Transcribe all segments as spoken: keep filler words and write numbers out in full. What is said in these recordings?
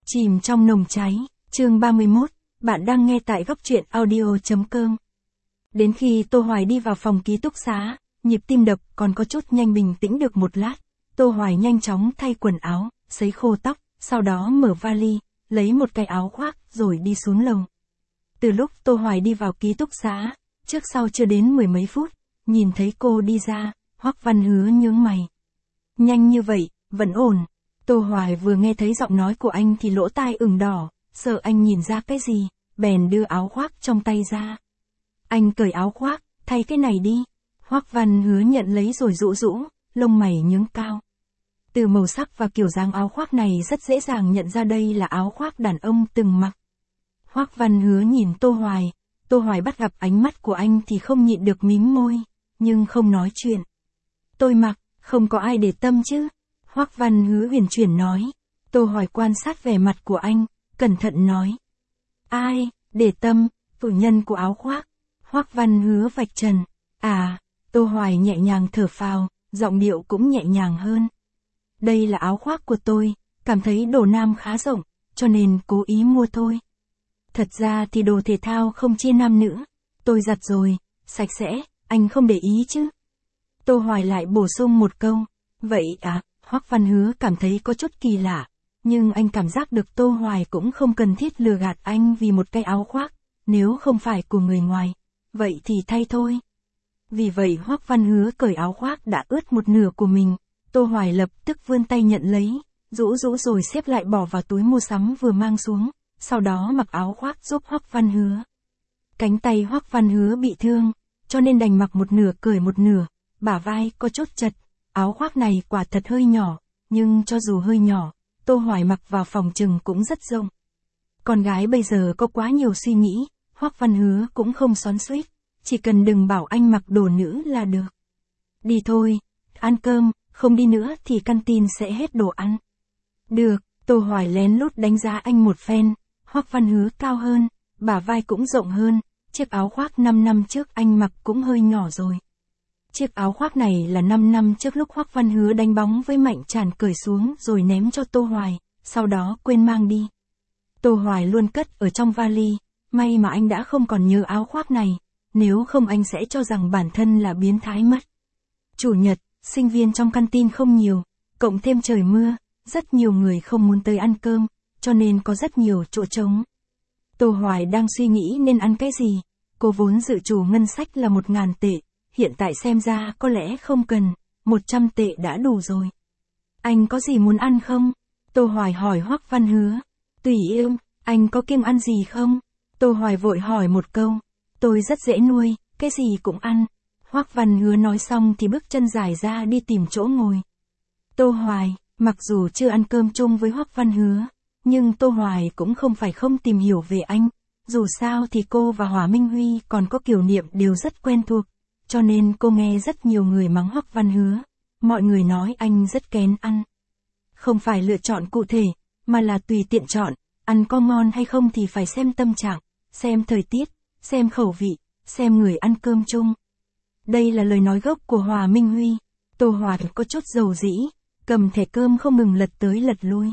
Chìm trong nồng cháy, chương ba mươi mốt, bạn đang nghe tại góc truyện audio chấm com. Đến khi Tô Hoài đi vào phòng ký túc xá, nhịp tim đập còn có chút nhanh bình tĩnh được một lát, Tô Hoài nhanh chóng thay quần áo, sấy khô tóc, sau đó mở vali, lấy một cái áo khoác rồi đi xuống lầu. Từ lúc Tô Hoài đi vào ký túc xá, trước sau chưa đến mười mấy phút, nhìn thấy cô đi ra, Hoắc Văn Hứa nhướng mày. Nhanh như vậy, vẫn ổn. Tô Hoài vừa nghe thấy giọng nói của anh thì lỗ tai ửng đỏ, sợ anh nhìn ra cái gì, bèn đưa áo khoác trong tay ra. Anh cởi áo khoác, thay cái này đi. Hoắc Văn Hứa nhận lấy rồi rũ rũ, lông mày nhướng cao. Từ màu sắc và kiểu dáng áo khoác này rất dễ dàng nhận ra đây là áo khoác đàn ông từng mặc. Hoắc Văn Hứa nhìn Tô Hoài, Tô Hoài bắt gặp ánh mắt của anh thì không nhịn được mím môi, nhưng không nói chuyện. Tôi mặc, không có ai để tâm chứ. Hoắc Văn Hứa huyền chuyển nói. Tô Hoài quan sát vẻ mặt của anh, cẩn thận nói. Ai, để tâm, chủ nhân của áo khoác. Hoắc Văn Hứa vạch trần. À, Tô Hoài nhẹ nhàng thở phào, giọng điệu cũng nhẹ nhàng hơn. Đây là áo khoác của tôi, cảm thấy đồ nam khá rộng, cho nên cố ý mua thôi. Thật ra thì đồ thể thao không chia nam nữ. Tôi giặt rồi, sạch sẽ, anh không để ý chứ. Tô Hoài lại bổ sung một câu. Vậy à? Hoắc Văn Hứa cảm thấy có chút kỳ lạ, nhưng anh cảm giác được Tô Hoài cũng không cần thiết lừa gạt anh vì một cái áo khoác, nếu không phải của người ngoài, vậy thì thay thôi. Vì vậy Hoắc Văn Hứa cởi áo khoác đã ướt một nửa của mình, Tô Hoài lập tức vươn tay nhận lấy, rũ rũ rồi xếp lại bỏ vào túi mua sắm vừa mang xuống, sau đó mặc áo khoác giúp Hoắc Văn Hứa. Cánh tay Hoắc Văn Hứa bị thương, cho nên đành mặc một nửa cởi một nửa, bả vai có chút chật. Áo khoác này quả thật hơi nhỏ, nhưng cho dù hơi nhỏ, Tô Hoài mặc vào phòng trừng cũng rất rộng. Con gái bây giờ có quá nhiều suy nghĩ, Hoắc Văn Hứa cũng không xoắn xuýt, chỉ cần đừng bảo anh mặc đồ nữ là được. Đi thôi, ăn cơm, không đi nữa thì căn tin sẽ hết đồ ăn. Được, Tô Hoài lén lút đánh giá anh một phen, Hoắc Văn Hứa cao hơn, bả vai cũng rộng hơn, chiếc áo khoác năm năm trước anh mặc cũng hơi nhỏ rồi. Chiếc áo khoác này là năm năm trước lúc Hoắc Văn Hứa đánh bóng với Mạnh Tràn cởi xuống rồi ném cho Tô Hoài, sau đó quên mang đi. Tô Hoài luôn cất ở trong vali, may mà anh đã không còn nhớ áo khoác này, nếu không anh sẽ cho rằng bản thân là biến thái mất. Chủ nhật, sinh viên trong căn tin không nhiều, cộng thêm trời mưa, rất nhiều người không muốn tới ăn cơm, cho nên có rất nhiều chỗ trống. Tô Hoài đang suy nghĩ nên ăn cái gì, cô vốn dự trù ngân sách là một ngàn tệ. Hiện tại xem ra có lẽ không cần, một trăm tệ đã đủ rồi. Anh có gì muốn ăn không? Tô Hoài hỏi Hoắc Văn Hứa. Tùy yêu, anh có kiêng ăn gì không? Tô Hoài vội hỏi một câu. Tôi rất dễ nuôi, cái gì cũng ăn. Hoắc Văn Hứa nói xong thì bước chân dài ra đi tìm chỗ ngồi. Tô Hoài, mặc dù chưa ăn cơm chung với Hoắc Văn Hứa, nhưng Tô Hoài cũng không phải không tìm hiểu về anh. Dù sao thì cô và Hỏa Minh Huy còn có Kiều Niệm đều rất quen thuộc. Cho nên cô nghe rất nhiều người mắng Hoắc Văn Hứa, mọi người nói anh rất kén ăn. Không phải lựa chọn cụ thể, mà là tùy tiện chọn, ăn có ngon hay không thì phải xem tâm trạng, xem thời tiết, xem khẩu vị, xem người ăn cơm chung. Đây là lời nói gốc của Hòa Minh Huy. Tô Hoài có chút dầu dĩ, cầm thẻ cơm không ngừng lật tới lật lui.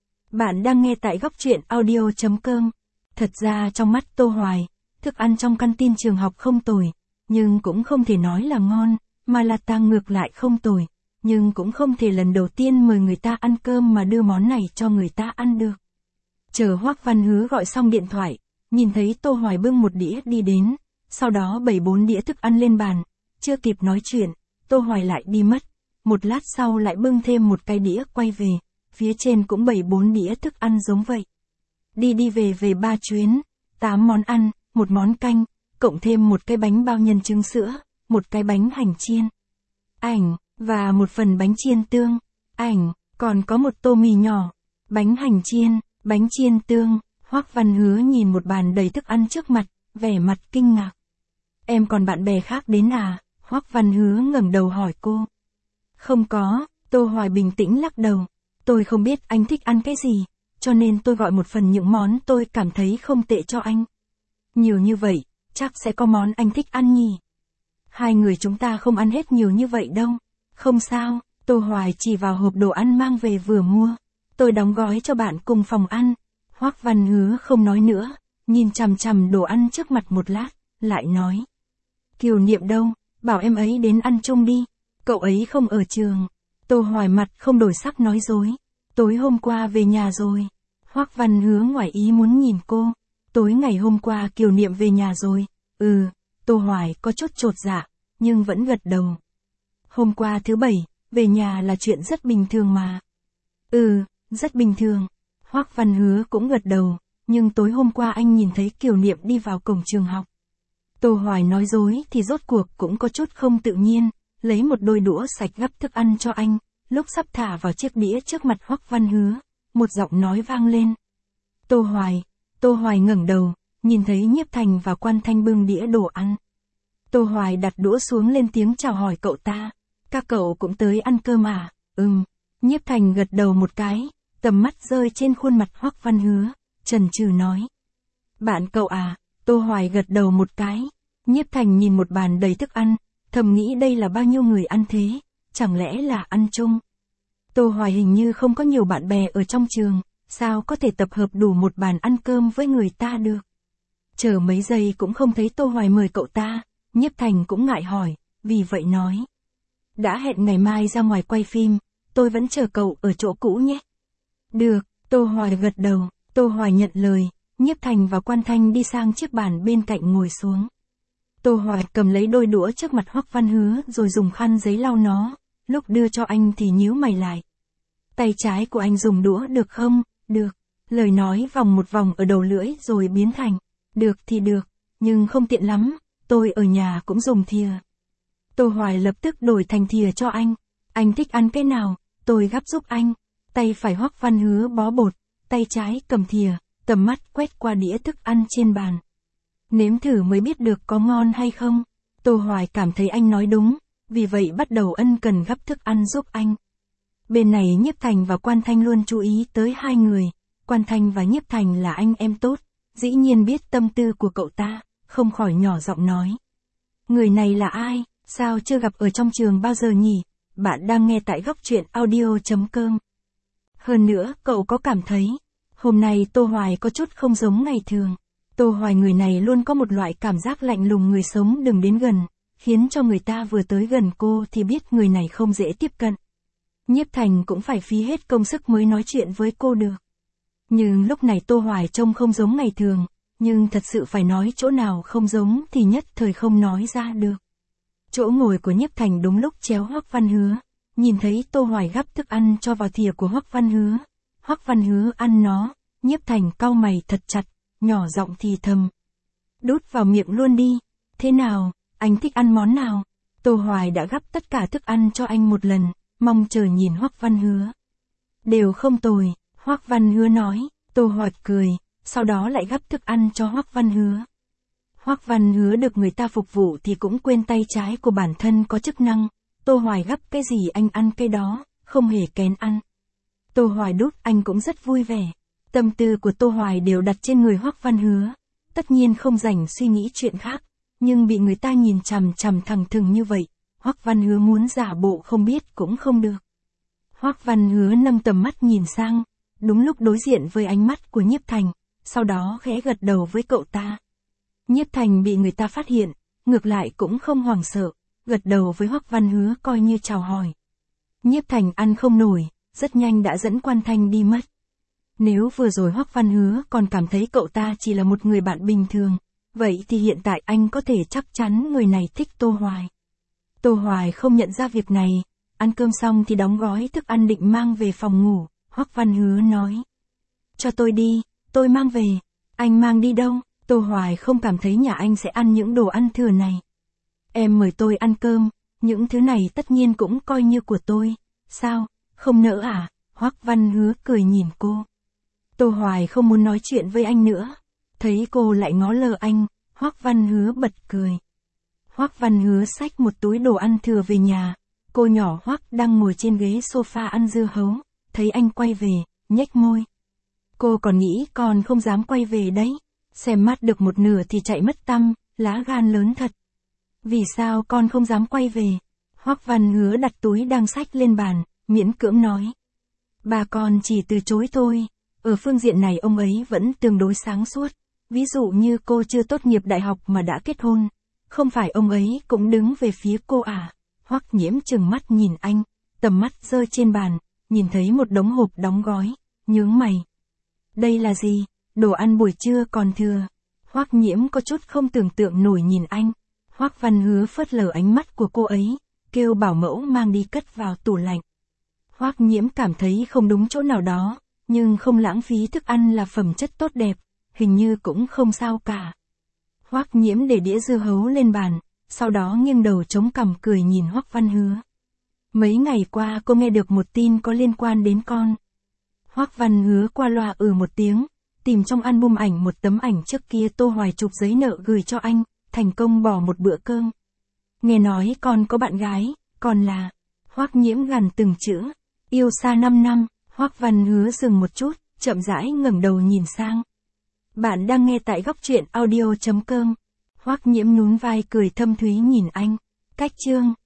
Bạn đang nghe tại góc truyện audio chấm com. Thật ra trong mắt Tô Hoài, thức ăn trong căn tin trường học không tồi. Nhưng cũng không thể nói là ngon, mà là tăng ngược lại không tồi, nhưng cũng không thể lần đầu tiên mời người ta ăn cơm mà đưa món này cho người ta ăn được. Chờ Hoắc Văn Hứa gọi xong điện thoại, nhìn thấy Tô Hoài bưng một đĩa đi đến, sau đó bày bốn đĩa thức ăn lên bàn, chưa kịp nói chuyện, Tô Hoài lại đi mất, một lát sau lại bưng thêm một cái đĩa quay về, phía trên cũng bày bốn đĩa thức ăn giống vậy. Đi đi về về ba chuyến, tám món ăn, một món canh, cộng thêm một cái bánh bao nhân trứng sữa, một cái bánh hành chiên. Ảnh, và một phần bánh chiên tương. Ảnh, còn có một tô mì nhỏ. Bánh hành chiên, bánh chiên tương. Hoắc Văn Hứa nhìn một bàn đầy thức ăn trước mặt, vẻ mặt kinh ngạc. Em còn bạn bè khác đến à? Hoắc Văn Hứa ngẩng đầu hỏi cô. Không có, Tô Hoài bình tĩnh lắc đầu. Tôi không biết anh thích ăn cái gì, cho nên tôi gọi một phần những món tôi cảm thấy không tệ cho anh. Nhiều như vậy, chắc sẽ có món anh thích ăn nhỉ. Hai người chúng ta không ăn hết nhiều như vậy đâu. Không sao, Tô Hoài chỉ vào hộp đồ ăn mang về vừa mua. Tôi đóng gói cho bạn cùng phòng ăn, Hoắc Văn Hứa không nói nữa, nhìn chằm chằm đồ ăn trước mặt một lát, lại nói. Kiều Niệm đâu, bảo em ấy đến ăn chung đi, cậu ấy không ở trường. Tô Hoài mặt không đổi sắc nói dối. Tối hôm qua về nhà rồi. Hoắc Văn Hứa ngoài ý muốn nhìn cô. Tối ngày hôm qua Kiều Niệm về nhà rồi. Ừ, Tô Hoài có chút chột dạ, nhưng vẫn gật đầu. Hôm qua thứ bảy, về nhà là chuyện rất bình thường mà. Ừ, rất bình thường. Hoắc Văn Hứa cũng gật đầu, nhưng tối hôm qua anh nhìn thấy Kiều Niệm đi vào cổng trường học. Tô Hoài nói dối thì rốt cuộc cũng có chút không tự nhiên, lấy một đôi đũa sạch gắp thức ăn cho anh, lúc sắp thả vào chiếc đĩa trước mặt Hoắc Văn Hứa, một giọng nói vang lên. Tô Hoài, Tô Hoài ngẩng đầu, nhìn thấy Nhiếp Thành và Quan Thanh bưng đĩa đồ ăn. Tô Hoài đặt đũa xuống lên tiếng chào hỏi cậu ta, các cậu cũng tới ăn cơm à? Ừm, Nhiếp Thành gật đầu một cái, tầm mắt rơi trên khuôn mặt Hoắc Văn Hứa, chần chừ nói. Bạn cậu à? Tô Hoài gật đầu một cái. Nhiếp Thành nhìn một bàn đầy thức ăn, thầm nghĩ đây là bao nhiêu người ăn thế, chẳng lẽ là ăn chung. Tô Hoài hình như không có nhiều bạn bè ở trong trường, sao có thể tập hợp đủ một bàn ăn cơm với người ta được. Chờ mấy giây cũng không thấy Tô Hoài mời cậu ta, Nhiếp Thành cũng ngại hỏi, vì vậy nói. Đã hẹn ngày mai ra ngoài quay phim, tôi vẫn chờ cậu ở chỗ cũ nhé. Được, Tô Hoài gật đầu, Tô Hoài nhận lời, Nhiếp Thành và Quan Thanh đi sang chiếc bàn bên cạnh ngồi xuống. Tô Hoài cầm lấy đôi đũa trước mặt Hoắc Văn Hứa rồi dùng khăn giấy lau nó, lúc đưa cho anh thì nhíu mày lại. Tay trái của anh dùng đũa được không? Được. Lời nói vòng một vòng ở đầu lưỡi rồi biến thành. Được thì được, nhưng không tiện lắm, tôi ở nhà cũng dùng thìa. Tô Hoài lập tức đổi thành thìa cho anh. Anh thích ăn cái nào, tôi gắp giúp anh. Tay phải Hoắc Văn Hứa bó bột, tay trái cầm thìa, tầm mắt quét qua đĩa thức ăn trên bàn. Nếm thử mới biết được có ngon hay không. Tô Hoài cảm thấy anh nói đúng, vì vậy bắt đầu ân cần gắp thức ăn giúp anh. Bên này Nhiếp Thành và Quan Thanh luôn chú ý tới hai người. Quan Thanh và Nhiếp Thành là anh em tốt, dĩ nhiên biết tâm tư của cậu ta, không khỏi nhỏ giọng nói. Người này là ai, sao chưa gặp ở trong trường bao giờ nhỉ? Bạn đang nghe tại góc truyện audio chấm com. Hơn nữa, cậu có cảm thấy, hôm nay Tô Hoài có chút không giống ngày thường. Tô Hoài người này luôn có một loại cảm giác lạnh lùng người sống đừng đến gần, khiến cho người ta vừa tới gần cô thì biết người này không dễ tiếp cận. Nhiếp Thành cũng phải phí hết công sức mới nói chuyện với cô được. Nhưng lúc này Tô Hoài trông không giống ngày thường, nhưng thật sự phải nói chỗ nào không giống thì nhất thời không nói ra được. Chỗ ngồi của Nhiếp Thành đúng lúc chéo Hoắc Văn Hứa, nhìn thấy Tô Hoài gắp thức ăn cho vào thìa của Hoắc Văn Hứa. Hoắc Văn Hứa ăn nó, Nhiếp Thành cau mày thật chặt, nhỏ giọng thì thầm. Đút vào miệng luôn đi, thế nào, anh thích ăn món nào? Tô Hoài đã gắp tất cả thức ăn cho anh một lần, mong chờ nhìn Hoắc Văn Hứa. Đều không tồi, Hoắc Văn Hứa nói, Tô Hoài cười, sau đó lại gắp thức ăn cho Hoắc Văn Hứa. Hoắc Văn Hứa được người ta phục vụ thì cũng quên tay trái của bản thân có chức năng, Tô Hoài gắp cái gì anh ăn cái đó, không hề kén ăn. Tô Hoài đút anh cũng rất vui vẻ. Tâm tư của Tô Hoài đều đặt trên người Hoắc Văn Hứa, tất nhiên không rảnh suy nghĩ chuyện khác, nhưng bị người ta nhìn chằm chằm thẳng thừng như vậy, Hoắc Văn Hứa muốn giả bộ không biết cũng không được. Hoắc Văn Hứa nâng tầm mắt nhìn sang, đúng lúc đối diện với ánh mắt của Nhiếp Thành, sau đó khẽ gật đầu với cậu ta. Nhiếp Thành bị người ta phát hiện, ngược lại cũng không hoảng sợ, gật đầu với Hoắc Văn Hứa coi như chào hỏi. Nhiếp Thành ăn không nổi, rất nhanh đã dẫn Quan Thanh đi mất. Nếu vừa rồi Hoắc Văn Hứa còn cảm thấy cậu ta chỉ là một người bạn bình thường, vậy thì hiện tại anh có thể chắc chắn người này thích Tô Hoài. Tô Hoài không nhận ra việc này, ăn cơm xong thì đóng gói thức ăn định mang về phòng ngủ, Hoắc Văn Hứa nói. Cho tôi đi, tôi mang về. Anh mang đi đâu? Tô Hoài không cảm thấy nhà anh sẽ ăn những đồ ăn thừa này. Em mời tôi ăn cơm, những thứ này tất nhiên cũng coi như của tôi. Sao, không nỡ à? Hoắc Văn Hứa cười nhìn cô. Tô Hoài không muốn nói chuyện với anh nữa. Thấy cô lại ngó lơ anh, Hoắc Văn Hứa bật cười. Hoắc Văn Hứa xách một túi đồ ăn thừa về nhà. Cô nhỏ Hoắc đang ngồi trên ghế sofa ăn dưa hấu, thấy anh quay về, nhếch môi. Cô còn nghĩ còn không dám quay về đấy. Xem mắt được một nửa thì chạy mất tăm, lá gan lớn thật. Vì sao con không dám quay về? Hoắc Văn Hứa đặt túi đang xách lên bàn, miễn cưỡng nói. Bà con chỉ từ chối thôi, Ở phương diện này ông ấy vẫn tương đối sáng suốt. Ví dụ như cô chưa tốt nghiệp đại học mà đã kết hôn. Không phải ông ấy cũng đứng về phía cô à? Hoắc Nhiễm trừng mắt nhìn anh, tầm mắt rơi trên bàn, nhìn thấy một đống hộp đóng gói, nhướng mày. Đây là gì? Đồ ăn buổi trưa còn thừa. Hoắc Nhiễm có chút không tưởng tượng nổi nhìn anh. Hoắc Văn Hứa phớt lờ ánh mắt của cô ấy, kêu bảo mẫu mang đi cất vào tủ lạnh. Hoắc Nhiễm cảm thấy không đúng chỗ nào đó, nhưng không lãng phí thức ăn là phẩm chất tốt đẹp, hình như cũng không sao cả. Hoắc Nhiễm để đĩa dưa hấu lên bàn, sau đó nghiêng đầu chống cằm cười nhìn Hoắc Văn Hứa. Mấy ngày qua cô nghe được một tin có liên quan đến con. Hoắc Văn Hứa qua loa ừ một tiếng, tìm trong album ảnh một tấm ảnh trước kia Tô Hoài chụp giấy nợ gửi cho anh, thành công bỏ một bữa cơm. Nghe nói con có bạn gái, còn là... Hoắc Nhiễm gằn từng chữ, yêu xa năm năm. Hoắc Văn Hứa dừng một chút, chậm rãi ngẩng đầu nhìn sang. Bạn đang nghe tại góc truyện audio chấm com. Hoắc Nhiễm nhún vai cười thâm thúy nhìn anh. Cách chương